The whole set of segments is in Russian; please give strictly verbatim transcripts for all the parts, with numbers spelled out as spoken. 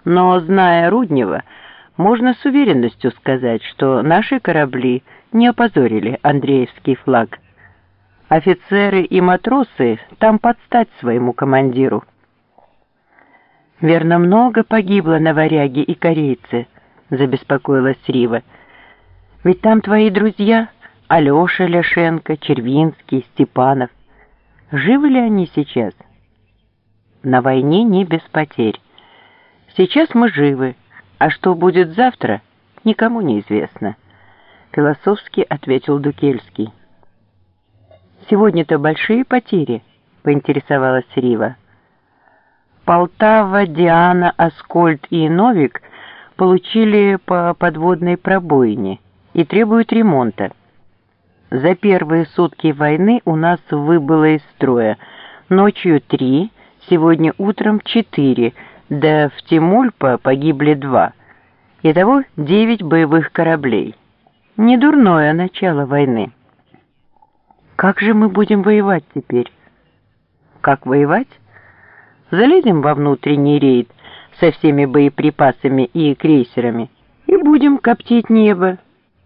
Но, зная Руднева, можно с уверенностью сказать, что наши корабли не опозорили Андреевский флаг. Офицеры и матросы там под стать своему командиру. «Верно, много погибло на Варяге и корейцы», — забеспокоилась Рива. «Ведь там твои друзья Алеша Ляшенко, Червинский, Степанов. Живы ли они сейчас?» «На войне не без потерь. Сейчас мы живы, а что будет завтра, никому не известно», — философски ответил Дукельский. «Сегодня-то большие потери», — поинтересовалась Рива. «Полтава, Диана, Аскольд и Новик получили по подводной пробоине и требуют ремонта. За первые сутки войны у нас выбыло из строя ночью три, сегодня утром четыре, да в Тимульпа погибли два. Итого девять боевых кораблей. Недурное начало войны». «Как же мы будем воевать теперь?» «Как воевать? Залезем во внутренний рейд со всеми боеприпасами и крейсерами и будем коптить небо».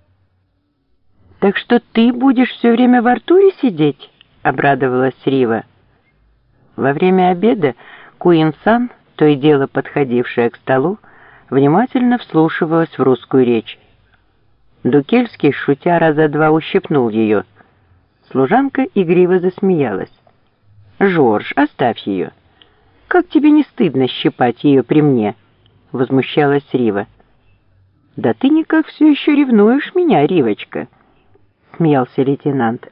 «Так что ты будешь все время в Артуре сидеть?» — обрадовалась Рива. Во время обеда Куин-сан, то и дело подходившая к столу, внимательно вслушивалась в русскую речь. Дукельский, шутя раза два, ущипнул ее. Служанка игриво засмеялась. «Жорж, оставь ее. Как тебе не стыдно щипать ее при мне?» — возмущалась Рива. «Да ты никак все еще ревнуешь меня, Ривочка», — смеялся лейтенант.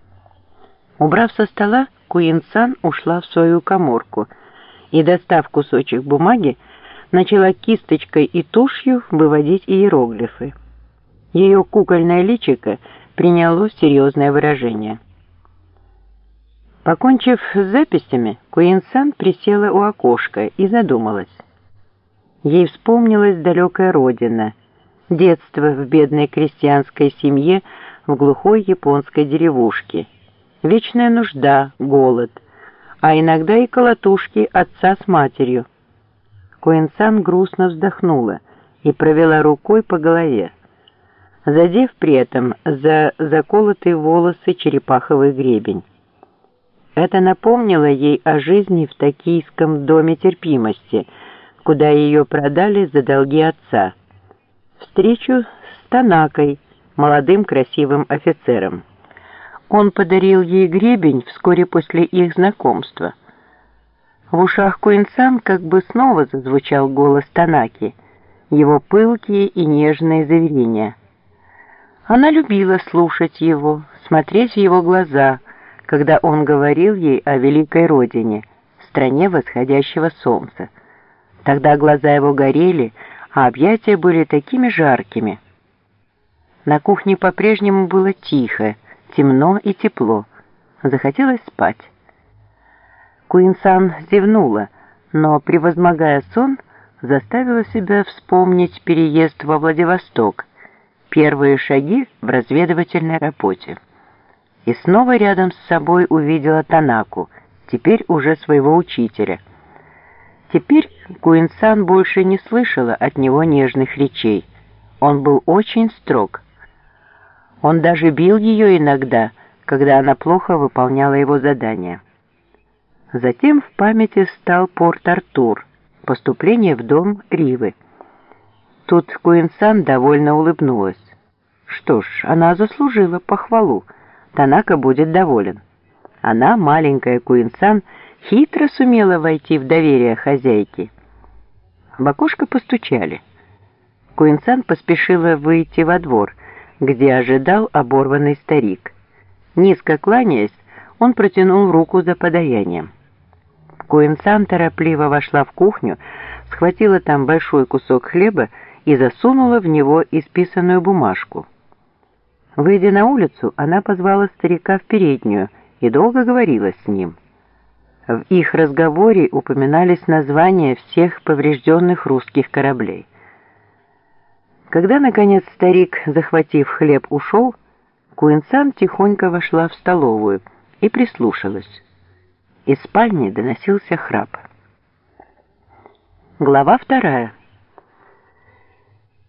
Убрав со стола, Куин-сан ушла в свою каморку и, достав кусочек бумаги, начала кисточкой и тушью выводить иероглифы. Ее кукольное личико приняло серьезное выражение. Покончив с записями, Куин-сан присела у окошка и задумалась. Ей вспомнилась далекая родина, детство в бедной крестьянской семье в глухой японской деревушке, вечная нужда, голод, а иногда и колотушки отца с матерью. Куин-сан грустно вздохнула и провела рукой по голове, задев при этом за заколотые волосы черепаховый гребень. Это напомнило ей о жизни в токийском доме терпимости, куда ее продали за долги отца. Встречу с Танакой, молодым красивым офицером. Он подарил ей гребень вскоре после их знакомства. В ушах Куин-сан как бы снова зазвучал голос Танаки, его пылкие и нежные заверения. Она любила слушать его, смотреть в его глаза, когда он говорил ей о великой родине, стране восходящего солнца. Тогда глаза его горели, а объятия были такими жаркими. На кухне по-прежнему было тихо, темно и тепло. Захотелось спать. Куин-сан зевнула, но, превозмогая сон, заставила себя вспомнить переезд во Владивосток, первые шаги в разведывательной работе. И снова рядом с собой увидела Танаку, теперь уже своего учителя. Теперь Куин-сан больше не слышала от него нежных речей. Он был очень строг. Он даже бил ее иногда, когда она плохо выполняла его задания. Затем в памяти стал Порт-Артур, поступление в дом Ривы. Тут Куин-сан довольно улыбнулась. Что ж, она заслужила похвалу. Танака будет доволен. Она, маленькая Куин-сан, хитро сумела войти в доверие хозяйки. В окошко постучали. Куин-сан поспешила выйти во двор, где ожидал оборванный старик. Низко кланяясь, он протянул руку за подаянием. Куин-сан торопливо вошла в кухню, схватила там большой кусок хлеба и засунула в него исписанную бумажку. Выйдя на улицу, она позвала старика в переднюю и долго говорила с ним. В их разговоре упоминались названия всех поврежденных русских кораблей. Когда, наконец, старик, захватив хлеб, ушел, Куин-сан тихонько вошла в столовую и прислушалась. Из спальни доносился храп. Глава вторая.